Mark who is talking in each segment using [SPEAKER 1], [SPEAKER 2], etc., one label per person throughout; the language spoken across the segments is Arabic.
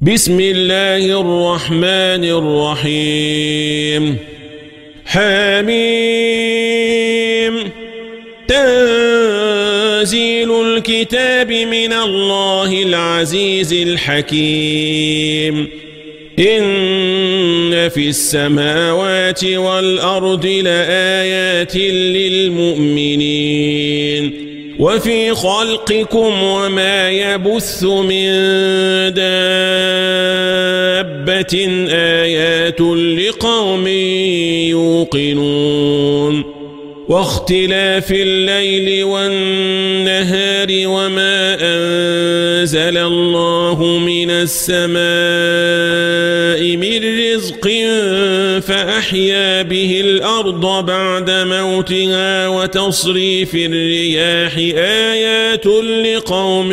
[SPEAKER 1] بسم الله الرحمن الرحيم حميم تنزيل الكتاب من الله العزيز الحكيم إن في السماوات والأرض لآيات للمؤمنين وفي خلقكم وما يبث من دابة آيات لقوم يوقنون واختلاف الليل والنهار وما أنزل الله من السماء من رزق فأحيا به الأرض بعد موتها وتصريف الرياح آيات لقوم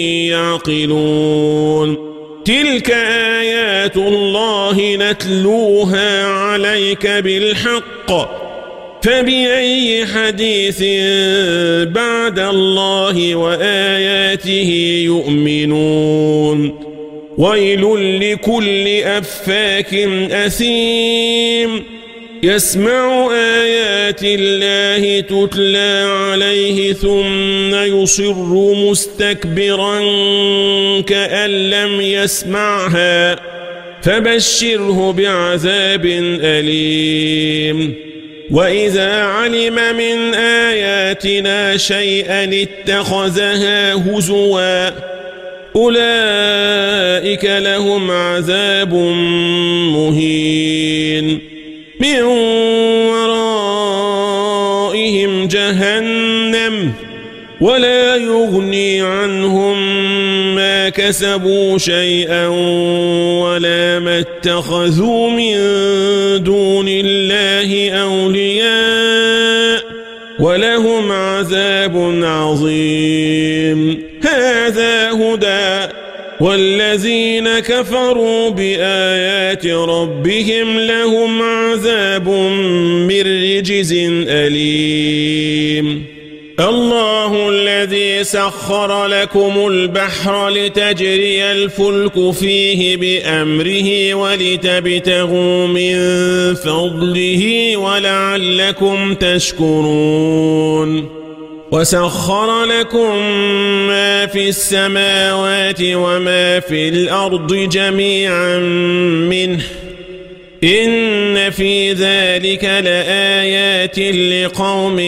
[SPEAKER 1] يعقلون تلك آيات الله نتلوها عليك بالحق فبأي حديث بعد الله وآياته يؤمنون ويل لكل أفاك أثيم يسمع آيات الله تتلى عليه ثم يصر مستكبرا كأن لم يسمعها فبشره بعذاب أليم وإذا علم من آياتنا شيئا اتخذها هزوا أولئك لهم عذاب مهين من ورائهم جهنم ولا يغني عنهم ما كسبوا شيئا ولا ما اتخذوا من دون الله أولياء ولهم عذاب عظيم هذا هدى والذين كفروا بآيات ربهم لهم عذاب من رجز أليم الله الذي سخر لكم البحر لتجري الفلك فيه بأمره ولتبتغوا من فضله ولعلكم تشكرون وسخر لكم ما في السماوات وما في الأرض جميعا منه إن في ذلك لآيات لقوم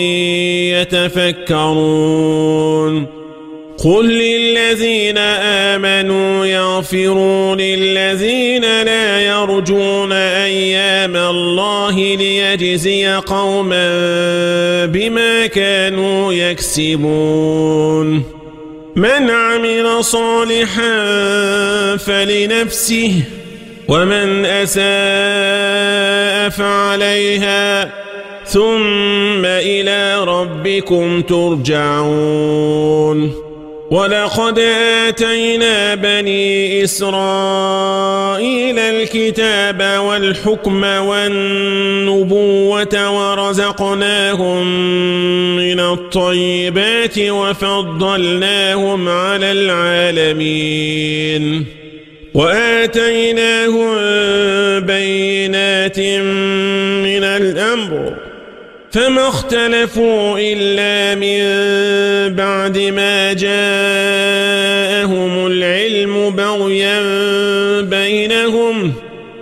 [SPEAKER 1] يتفكرون قل للذين آمنوا يغفروا للذين لا يرجون أيام الله ليجزي قوما بما كانوا يكسبون من عمل صالحا فلنفسه ومن أساء فعليها ثم إلى ربكم ترجعون ولقد آتينا بني إسرائيل الكتاب والحكم والنبوة ورزقناهم من الطيبات وفضلناهم على العالمين وآتيناهم بينات من الأمر فما اختلفوا إلا من بعد ما جاءهم العلم بغيا بينهم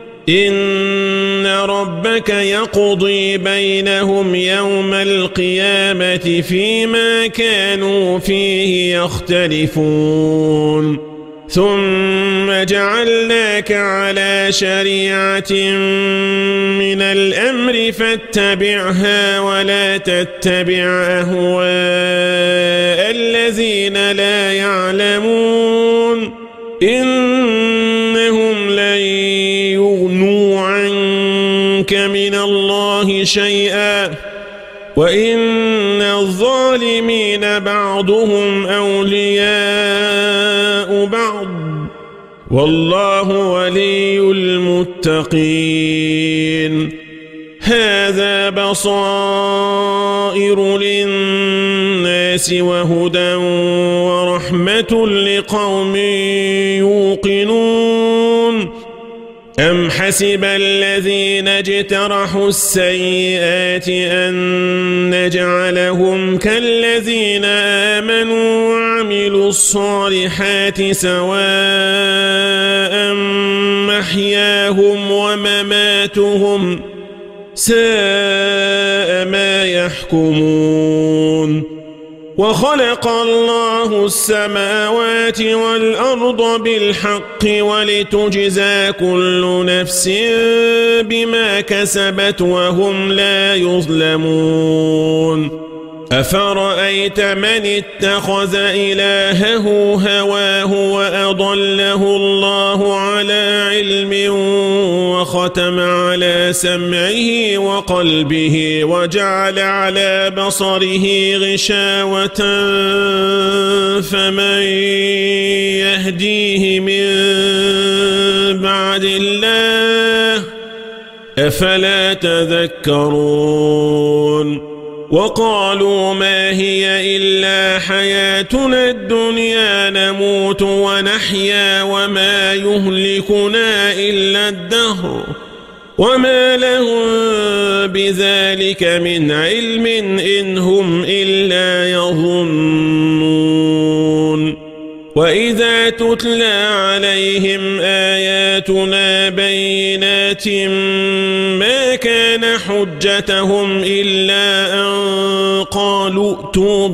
[SPEAKER 1] إن ربك يقضي بينهم يوم القيامة فيما كانوا فيه يختلفون ثم جعلناك على شريعة من الأمر فاتبعها ولا تتبع أهواء الذين لا يعلمون إنهم لن يغنوا عنك من الله شيئا وإن الظالمين بعضهم أولياء بعض والله ولي المتقين هذا بصائر للناس وهدى ورحمة لقوم يوقنون أم حسب الذين اجترحوا السيئات أن نجعلهم كالذين آمنوا وعملوا الصالحات سواء محياهم ومماتهم ساء ما يحكمون وخلق الله السماوات والأرض بالحق ولتجزى كل نفس بما كسبت وهم لا يظلمون أفرأيت من اتخذ إلهه هواه وأضله الله على علم وختم على سمعه وقلبه وجعل على بصره غشاوة فمن يهديه من بعد الله أفلا تذكرون وقالوا ما هي إلا حياتنا الدنيا نموت ونحيا وما يهلكنا إلا الدهر وما لهم بذلك من علم إن هم إلا يظنون وإذا تتلى عليهم آياتنا بينات ما كان حجتهم إلا أن قالوا ائتوا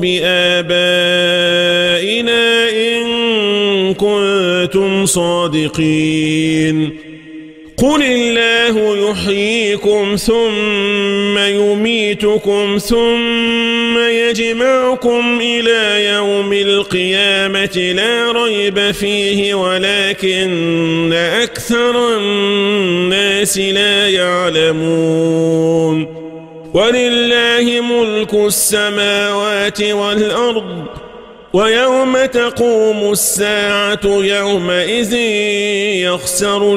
[SPEAKER 1] بآبائنا إن كنتم صادقين قل الله يحييكم ثم يميتكم ثم يجمعكم إلى يوم القيامة لا ريب فيه ولكن أكثر الناس لا يعلمون ولله ملك السماوات والأرض ويوم تقوم الساعة يومئذ يخسر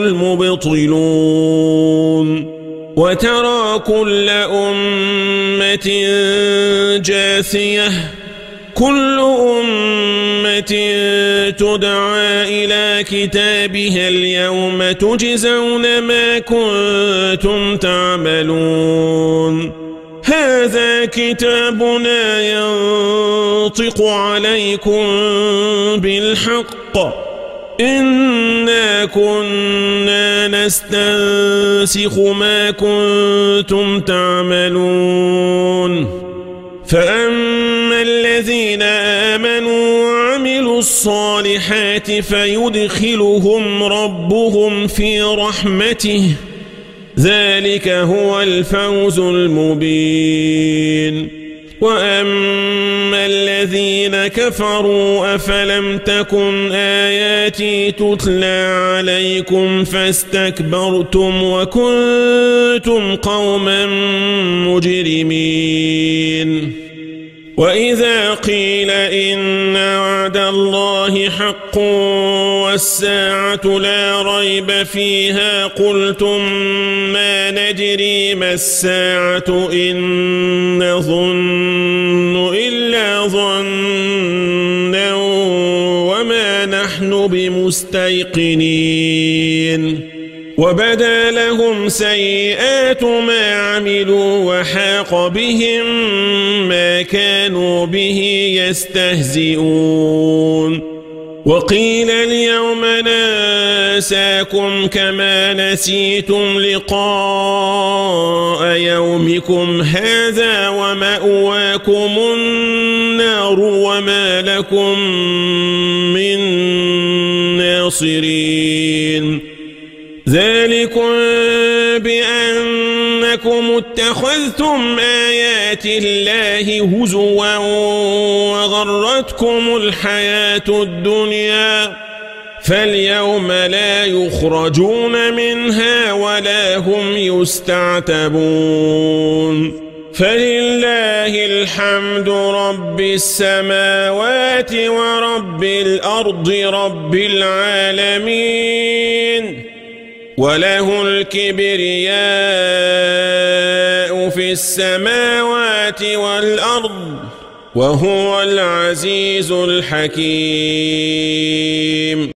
[SPEAKER 1] المبطلون وترى كل أمة جاثية كل أمة تدعى إلى كتابها اليوم تجزون ما كنتم تعملون هذا كتابنا ينطق عليكم بالحق إنا كنا نستنسخ ما كنتم تعملون فأما الذين آمنوا وعملوا الصالحات فيدخلهم ربهم في رحمته ذلك هو الفوز المبين وأما الذين كفروا أفلم تكن آياتي تتلى عليكم فاستكبرتم وكنتم قوما مجرمين وإذا قيل إن وعد الله حق والساعة لا ريب فيها قلتم ما ندري ما الساعة إن نظن إلا ظنا وما نحن بمستيقنين وبدا لهم سيئات ما عملوا وحاق بهم ما كانوا به يستهزئون وقيل اليوم ننساكم كما نسيتم لقاء يومكم هذا ومأواكم النار وما لكم من ناصرين ذلكم بأنكم اتخذتم آيات الله هزوا وغرتكم الحياة الدنيا فاليوم لا يخرجون منها ولا هم يستعتبون فلله الحمد رب السماوات ورب الأرض رب العالمين وله الكبرياء في السماوات والأرض وهو العزيز الحكيم.